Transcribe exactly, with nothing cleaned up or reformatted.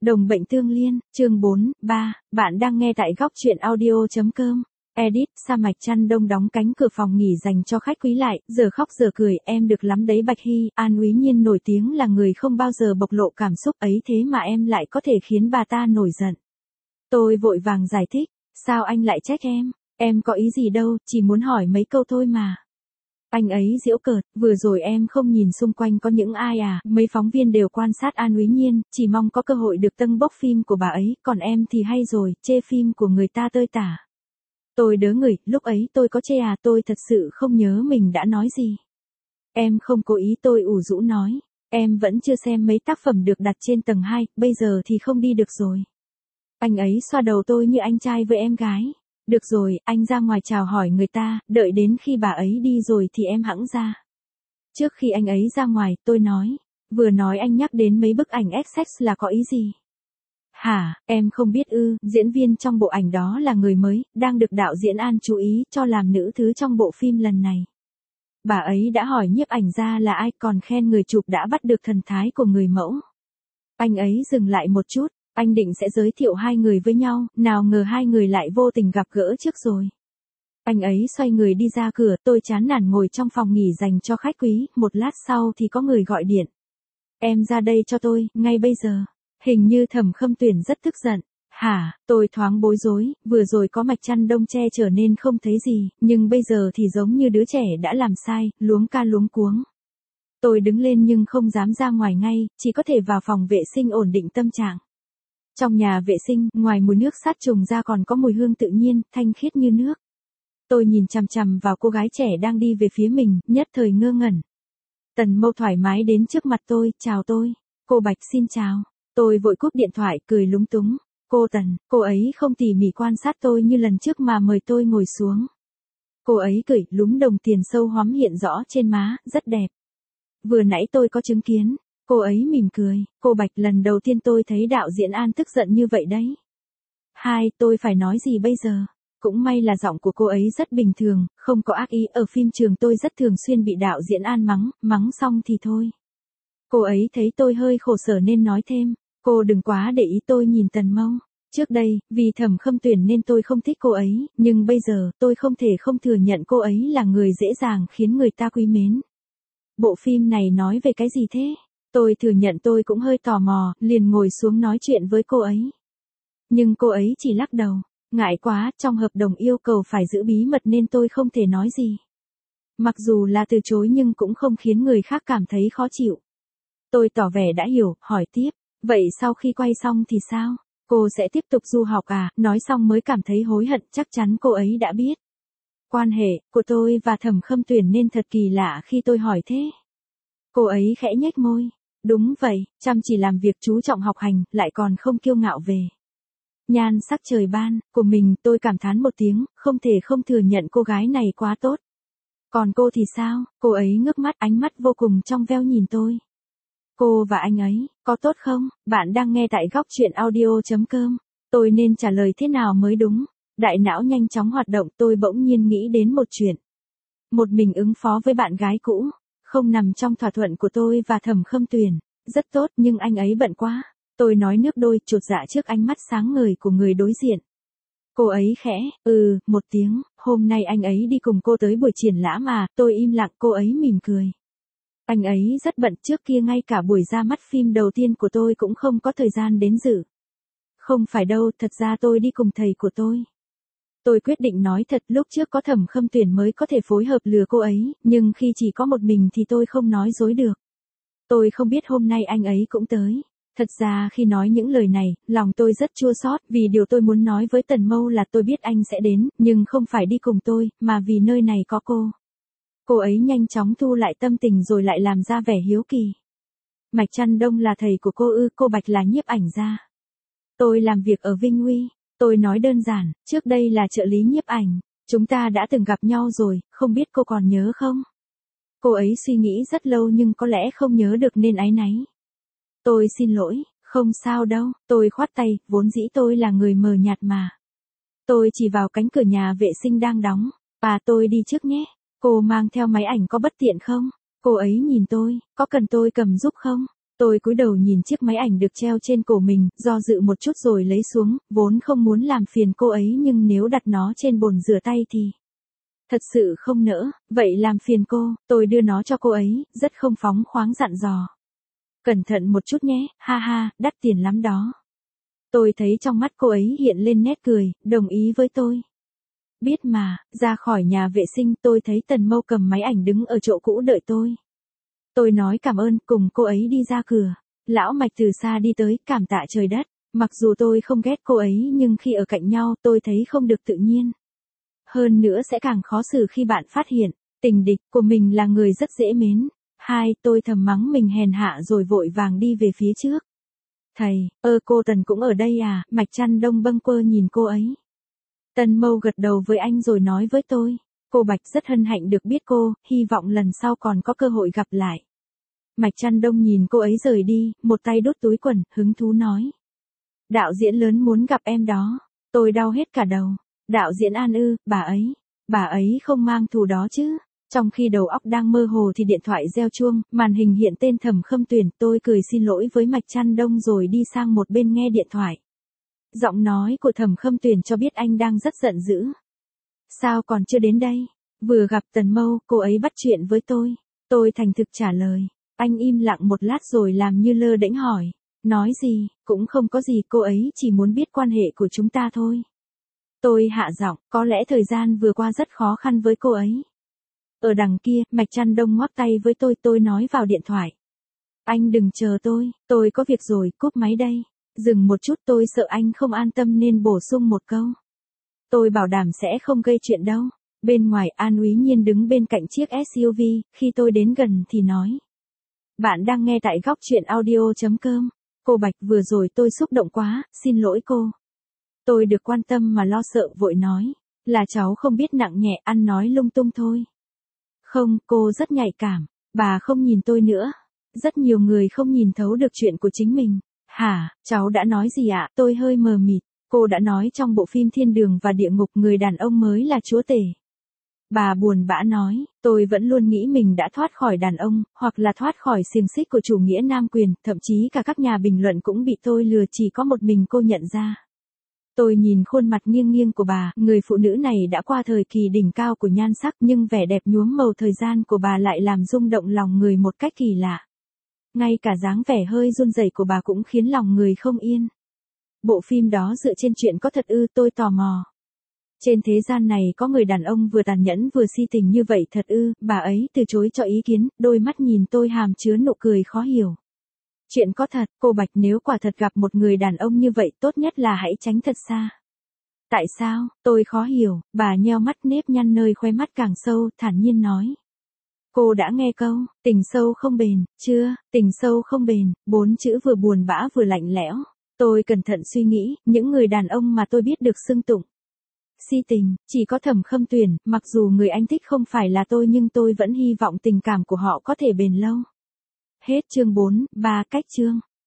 Đồng bệnh tương liên, chương bốn, ba, bạn đang nghe tại góc truyện audio.com. Edit, Sa Mạch Trăn Đông đóng cánh cửa phòng nghỉ dành cho khách quý lại, giờ khóc giờ cười, em được lắm đấy Bạch Hy, An Úy Nhiên nổi tiếng là người không bao giờ bộc lộ cảm xúc ấy thế mà em lại có thể khiến bà ta nổi giận. Tôi vội vàng giải thích, sao anh lại trách em, em có ý gì đâu, chỉ muốn hỏi mấy câu thôi mà. Anh ấy giễu cợt, vừa rồi em không nhìn xung quanh có những ai à, mấy phóng viên đều quan sát An Úy Nhiên, chỉ mong có cơ hội được tâng bốc phim của bà ấy, còn em thì hay rồi, chê phim của người ta tơi tả. Tôi đớ người, lúc ấy tôi có chê à, tôi thật sự không nhớ mình đã nói gì. Em không cố ý, tôi ủ rũ nói, em vẫn chưa xem mấy tác phẩm được đặt trên tầng hai, bây giờ thì không đi được rồi. Anh ấy xoa đầu tôi như anh trai với em gái. Được rồi, anh ra ngoài chào hỏi người ta, đợi đến khi bà ấy đi rồi thì em hẵng ra. Trước khi anh ấy ra ngoài, tôi nói, vừa nói anh nhắc đến mấy bức ảnh ích ích là có ý gì? Hả, em không biết ư, diễn viên trong bộ ảnh đó là người mới, đang được đạo diễn An chú ý cho làm nữ thứ trong bộ phim lần này. Bà ấy đã hỏi nhiếp ảnh gia là ai, còn khen người chụp đã bắt được thần thái của người mẫu. Anh ấy dừng lại một chút. Anh định sẽ giới thiệu hai người với nhau, nào ngờ hai người lại vô tình gặp gỡ trước rồi. Anh ấy xoay người đi ra cửa, tôi chán nản ngồi trong phòng nghỉ dành cho khách quý, một lát sau thì có người gọi điện. Em ra đây cho tôi, ngay bây giờ. Hình như Thẩm Khâm Tuyển rất tức giận. Hả, tôi thoáng bối rối, vừa rồi có Mạch Trăn Đông che chở nên không thấy gì, nhưng bây giờ thì giống như đứa trẻ đã làm sai, luống ca luống cuống. Tôi đứng lên nhưng không dám ra ngoài ngay, chỉ có thể vào phòng vệ sinh ổn định tâm trạng. Trong nhà vệ sinh, ngoài mùi nước sát trùng ra còn có mùi hương tự nhiên, thanh khiết như nước. Tôi nhìn chằm chằm vào cô gái trẻ đang đi về phía mình, nhất thời ngơ ngẩn. Tần Mâu thoải mái đến trước mặt tôi, chào tôi. Cô Bạch xin chào. Tôi vội cúp điện thoại, cười lúng túng. Cô Tần, cô ấy không tỉ mỉ quan sát tôi như lần trước mà mời tôi ngồi xuống. Cô ấy cười, lúm đồng tiền sâu hoắm hiện rõ trên má, rất đẹp. Vừa nãy tôi có chứng kiến. Cô ấy mỉm cười, cô Bạch lần đầu tiên tôi thấy đạo diễn An tức giận như vậy đấy. Hai, tôi phải nói gì bây giờ? Cũng may là giọng của cô ấy rất bình thường, không có ác ý, ở phim trường tôi rất thường xuyên bị đạo diễn An mắng, mắng xong thì thôi. Cô ấy thấy tôi hơi khổ sở nên nói thêm, cô đừng quá để ý. Tôi nhìn Tần Mâu. Trước đây, vì Thẩm Khâm Tuyển nên tôi không thích cô ấy, nhưng bây giờ tôi không thể không thừa nhận cô ấy là người dễ dàng khiến người ta quý mến. Bộ phim này nói về cái gì thế? Tôi thừa nhận tôi cũng hơi tò mò, liền ngồi xuống nói chuyện với cô ấy. Nhưng cô ấy chỉ lắc đầu, ngại quá, trong hợp đồng yêu cầu phải giữ bí mật nên tôi không thể nói gì. Mặc dù là từ chối nhưng cũng không khiến người khác cảm thấy khó chịu. Tôi tỏ vẻ đã hiểu, hỏi tiếp, vậy sau khi quay xong thì sao? Cô sẽ tiếp tục du học à? Nói xong mới cảm thấy hối hận, chắc chắn cô ấy đã biết. Quan hệ của tôi và Thẩm Khâm Tuyển nên thật kỳ lạ khi tôi hỏi thế. Cô ấy khẽ nhếch môi. Đúng vậy, chăm chỉ làm việc chú trọng học hành, lại còn không kiêu ngạo về nhan sắc trời ban của mình. Tôi cảm thán một tiếng, không thể không thừa nhận cô gái này quá tốt. Còn cô thì sao? Cô ấy ngước mắt, ánh mắt vô cùng trong veo nhìn tôi. Cô và anh ấy, có tốt không? Bạn đang nghe tại góc truyện audio.com. Tôi nên trả lời thế nào mới đúng? Đại não nhanh chóng hoạt động, tôi bỗng nhiên nghĩ đến một chuyện. Một mình ứng phó với bạn gái cũ. Không nằm trong thỏa thuận của tôi và Thẩm Khâm Tuyển. Rất tốt nhưng anh ấy bận quá. Tôi nói nước đôi, chột dạ trước ánh mắt sáng ngời của người đối diện. Cô ấy khẽ, ừ, một tiếng, hôm nay anh ấy đi cùng cô tới buổi triển lãm à, tôi im lặng, cô ấy mỉm cười. Anh ấy rất bận, trước kia ngay cả buổi ra mắt phim đầu tiên của tôi cũng không có thời gian đến dự. Không phải đâu, thật ra tôi đi cùng thầy của tôi. Tôi quyết định nói thật, lúc trước có Thẩm Khâm Tuyển mới có thể phối hợp lừa cô ấy, nhưng khi chỉ có một mình thì tôi không nói dối được. Tôi không biết hôm nay anh ấy cũng tới. Thật ra khi nói những lời này, lòng tôi rất chua xót, vì điều tôi muốn nói với Tần Mâu là tôi biết anh sẽ đến, nhưng không phải đi cùng tôi, mà vì nơi này có cô. Cô ấy nhanh chóng thu lại tâm tình rồi lại làm ra vẻ hiếu kỳ. Mạch Trăn Đông là thầy của cô ư? Cô Bạch là nhiếp ảnh gia. Tôi làm việc ở Vinh Uy. Tôi nói đơn giản, trước đây là trợ lý nhiếp ảnh, chúng ta đã từng gặp nhau rồi, không biết cô còn nhớ không? Cô ấy suy nghĩ rất lâu nhưng có lẽ không nhớ được nên áy náy. Tôi xin lỗi, không sao đâu, tôi khoát tay, vốn dĩ tôi là người mờ nhạt mà. Tôi chỉ vào cánh cửa nhà vệ sinh đang đóng, và tôi đi trước nhé, cô mang theo máy ảnh có bất tiện không? Cô ấy nhìn tôi, có cần tôi cầm giúp không? Tôi cúi đầu nhìn chiếc máy ảnh được treo trên cổ mình, do dự một chút rồi lấy xuống, vốn không muốn làm phiền cô ấy nhưng nếu đặt nó trên bồn rửa tay thì... Thật sự không nỡ, vậy làm phiền cô, tôi đưa nó cho cô ấy, rất không phóng khoáng dặn dò. Cẩn thận một chút nhé, ha ha, đắt tiền lắm đó. Tôi thấy trong mắt cô ấy hiện lên nét cười, đồng ý với tôi. Biết mà, ra khỏi nhà vệ sinh tôi thấy Tần Mâu cầm máy ảnh đứng ở chỗ cũ đợi tôi. Tôi nói cảm ơn, cùng cô ấy đi ra cửa. Lão Mạch từ xa đi tới, cảm tạ trời đất. Mặc dù tôi không ghét cô ấy nhưng khi ở cạnh nhau tôi thấy không được tự nhiên. Hơn nữa sẽ càng khó xử khi bạn phát hiện, tình địch của mình là người rất dễ mến. Hai, tôi thầm mắng mình hèn hạ rồi vội vàng đi về phía trước. Thầy, ơ cô Tần cũng ở đây à, Mạch Trăn Đông bâng quơ nhìn cô ấy. Tần Mâu gật đầu với anh rồi nói với tôi. Cô Bạch rất hân hạnh được biết cô, hy vọng lần sau còn có cơ hội gặp lại. Mạch Trăn Đông nhìn cô ấy rời đi, một tay đút túi quần, hứng thú nói. Đạo diễn lớn muốn gặp em đó. Tôi đau hết cả đầu. Đạo diễn An ư, bà ấy. Bà ấy không mang thù đó chứ. Trong khi đầu óc đang mơ hồ thì điện thoại reo chuông, màn hình hiện tên Thẩm Khâm Tuyển, tôi cười xin lỗi với Mạch Trăn Đông rồi đi sang một bên nghe điện thoại. Giọng nói của Thẩm Khâm Tuyển cho biết anh đang rất giận dữ. Sao còn chưa đến đây? Vừa gặp Tần Mâu, cô ấy bắt chuyện với tôi. Tôi thành thực trả lời. Anh im lặng một lát rồi làm như lơ đễnh hỏi. Nói gì, cũng không có gì, cô ấy chỉ muốn biết quan hệ của chúng ta thôi. Tôi hạ giọng, có lẽ thời gian vừa qua rất khó khăn với cô ấy. Ở đằng kia, Mạch Trăn Đông ngoắc tay với tôi, tôi nói vào điện thoại. Anh đừng chờ tôi, tôi có việc rồi, cúp máy đây. Dừng một chút, tôi sợ anh không an tâm nên bổ sung một câu. Tôi bảo đảm sẽ không gây chuyện đâu. Bên ngoài An Úy Nhiên đứng bên cạnh chiếc ét u vê, khi tôi đến gần thì nói. Bạn đang nghe tại góc truyện audio chấm com. Cô Bạch vừa rồi tôi xúc động quá, xin lỗi cô. Tôi được quan tâm mà lo sợ vội nói. Là cháu không biết nặng nhẹ, ăn nói lung tung thôi. Không, cô rất nhạy cảm. Bà không nhìn tôi nữa. Rất nhiều người không nhìn thấu được chuyện của chính mình. Hả, cháu đã nói gì ạ? Tôi hơi mờ mịt. Cô đã nói trong bộ phim Thiên Đường và Địa Ngục người đàn ông mới là chúa tể. Bà buồn bã nói, tôi vẫn luôn nghĩ mình đã thoát khỏi đàn ông, hoặc là thoát khỏi xiềng xích của chủ nghĩa nam quyền, thậm chí cả các nhà bình luận cũng bị tôi lừa, chỉ có một mình cô nhận ra. Tôi nhìn khuôn mặt nghiêng nghiêng của bà, người phụ nữ này đã qua thời kỳ đỉnh cao của nhan sắc nhưng vẻ đẹp nhuốm màu thời gian của bà lại làm rung động lòng người một cách kỳ lạ. Ngay cả dáng vẻ hơi run rẩy của bà cũng khiến lòng người không yên. Bộ phim đó dựa trên chuyện có thật ư? Tôi tò mò. Trên thế gian này có người đàn ông vừa tàn nhẫn vừa si tình như vậy thật ư? Bà ấy từ chối cho ý kiến, đôi mắt nhìn tôi hàm chứa nụ cười khó hiểu. Chuyện có thật, cô Bạch, nếu quả thật gặp một người đàn ông như vậy tốt nhất là hãy tránh thật xa. Tại sao? Tôi khó hiểu, bà nheo mắt, nếp nhăn nơi khóe mắt càng sâu, thản nhiên nói. Cô đã nghe câu, tình sâu không bền, chưa? Tình sâu không bền, bốn chữ vừa buồn bã vừa lạnh lẽo. Tôi cẩn thận suy nghĩ, những người đàn ông mà tôi biết được xưng tụng si tình, chỉ có Thẩm Khâm Tuyển, mặc dù người anh thích không phải là tôi nhưng tôi vẫn hy vọng tình cảm của họ có thể bền lâu. Hết chương bốn, ba cách chương.